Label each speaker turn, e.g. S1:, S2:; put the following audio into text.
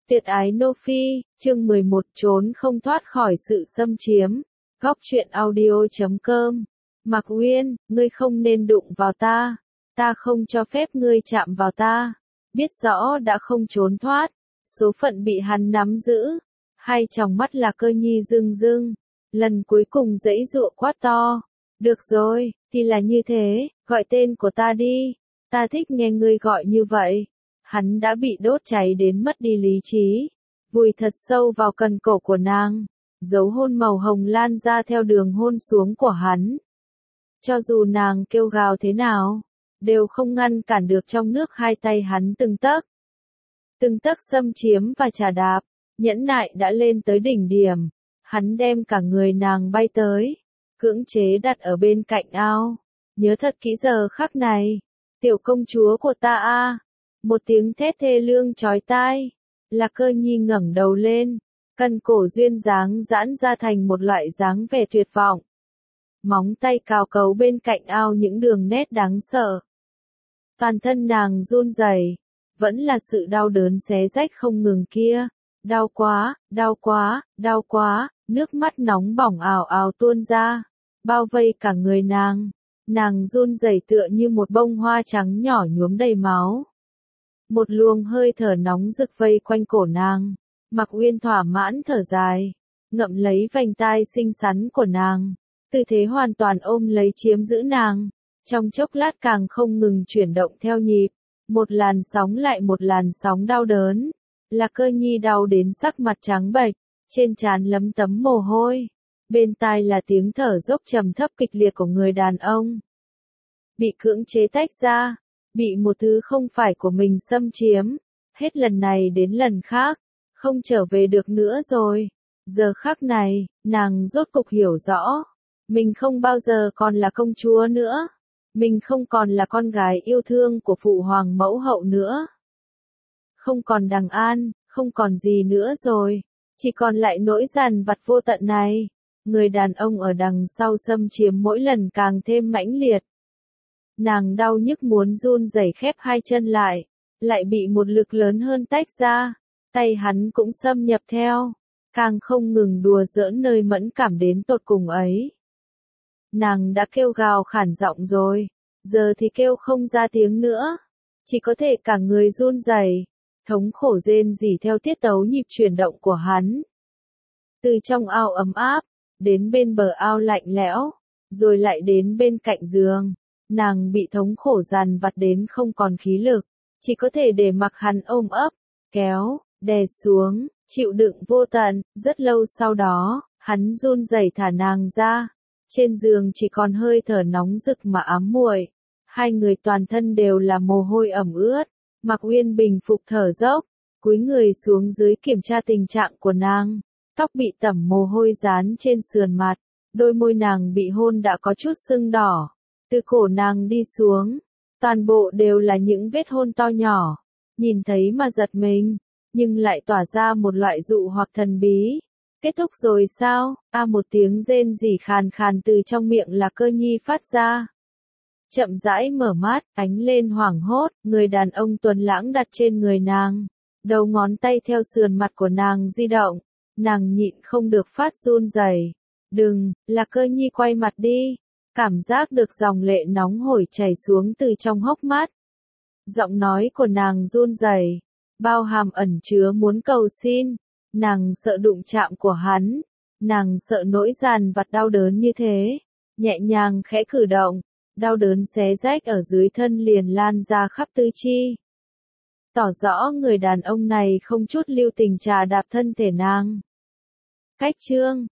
S1: Tuyệt ái Nô Phi, chương 11 trốn không thoát khỏi sự xâm chiếm. Góc truyện audio.com. Mạc Uyên, ngươi không nên đụng vào ta. Ta không cho phép ngươi chạm vào ta. Biết rõ đã không trốn thoát. Số phận bị hắn nắm giữ. Hai tròng mắt là Cơ Nhi rưng rưng. Lần cuối cùng giãy giụa quát to. Được rồi, thì là như thế, gọi tên của ta đi. Ta thích nghe ngươi gọi như vậy. Hắn đã bị đốt cháy đến mất đi lý trí, vùi thật sâu vào cần cổ của nàng, dấu hôn màu hồng lan ra theo đường hôn xuống của hắn. Cho dù nàng kêu gào thế nào, đều không ngăn cản được trong nước hai tay hắn từng tấc xâm chiếm và chà đạp, nhẫn nại đã lên tới đỉnh điểm, hắn đem cả người nàng bay tới, cưỡng chế đặt ở bên cạnh ao, nhớ thật kỹ giờ khắc này, tiểu công chúa của ta a. Một tiếng thét thê lương chói tai, là Cơ Nhi ngẩng đầu lên, cần cổ duyên dáng giãn ra thành một loại dáng vẻ tuyệt vọng. Móng tay cào cấu bên cạnh ao những đường nét đáng sợ. Toàn thân nàng run rẩy, vẫn là sự đau đớn xé rách không ngừng kia. Đau quá, đau quá, đau quá, nước mắt nóng bỏng ào ào tuôn ra, bao vây cả người nàng. Nàng run rẩy tựa như một bông hoa trắng nhỏ nhuốm đầy máu. Một luồng hơi thở nóng rực vây quanh cổ nàng, Mạc Uyên thỏa mãn thở dài, ngậm lấy vành tai xinh xắn của nàng, tư thế hoàn toàn ôm lấy chiếm giữ nàng, trong chốc lát càng không ngừng chuyển động theo nhịp, một làn sóng lại một làn sóng đau đớn, là Cơ Nhi đau đến sắc mặt trắng bệch, trên trán lấm tấm mồ hôi, bên tai là tiếng thở dốc trầm thấp kịch liệt của người đàn ông. Bị cưỡng chế tách ra. Bị một thứ không phải của mình xâm chiếm, hết lần này đến lần khác, không trở về được nữa rồi. Giờ khắc này, nàng rốt cục hiểu rõ, mình không bao giờ còn là công chúa nữa, mình không còn là con gái yêu thương của phụ hoàng mẫu hậu nữa. Không còn Đằng An, không còn gì nữa rồi, chỉ còn lại nỗi dằn vặt vô tận này. Người đàn ông ở đằng sau xâm chiếm mỗi lần càng thêm mãnh liệt. Nàng đau nhức muốn run rẩy khép hai chân lại bị một lực lớn hơn tách ra, tay hắn cũng xâm nhập theo, càng không ngừng đùa giỡn nơi mẫn cảm đến tột cùng ấy. Nàng đã kêu gào khản giọng rồi, giờ thì kêu không ra tiếng nữa, chỉ có thể cả người run rẩy, thống khổ rên rỉ theo tiết tấu nhịp chuyển động của hắn. Từ trong ao ấm áp, đến bên bờ ao lạnh lẽo, rồi lại đến bên cạnh giường. Nàng bị thống khổ dằn vặt đến không còn khí lực, chỉ có thể để mặc hắn ôm ấp, kéo, đè xuống, chịu đựng vô tận. Rất lâu sau đó, hắn run rẩy thả nàng ra. Trên giường chỉ còn hơi thở nóng rực mà ám muội. Hai người toàn thân đều là mồ hôi ẩm ướt. Mạc Uyên bình phục thở dốc, cúi người xuống dưới kiểm tra tình trạng của nàng. Tóc bị tẩm mồ hôi dán trên sườn mặt, đôi môi nàng bị hôn đã có chút sưng đỏ. Từ cổ nàng đi xuống, toàn bộ đều là những vết hôn to nhỏ, nhìn thấy mà giật mình, nhưng lại tỏa ra một loại dụ hoặc thần bí. Kết thúc rồi sao? Một tiếng rên rỉ khàn khàn từ trong miệng là Cơ Nhi phát ra. Chậm rãi mở mắt, ánh lên hoảng hốt, người đàn ông tuấn lãng đặt trên người nàng, đầu ngón tay theo sườn mặt của nàng di động, nàng nhịn không được phát run rẩy. Đừng, là Cơ Nhi quay mặt đi. Cảm giác được dòng lệ nóng hổi chảy xuống từ trong hốc mắt. Giọng nói của nàng run rẩy, bao hàm ẩn chứa muốn cầu xin. Nàng sợ đụng chạm của hắn, nàng sợ nỗi dằn vặt đau đớn như thế. Nhẹ nhàng khẽ cử động, đau đớn xé rách ở dưới thân liền lan ra khắp tứ chi. Tỏ rõ người đàn ông này không chút lưu tình trà đạp thân thể nàng. Cách chương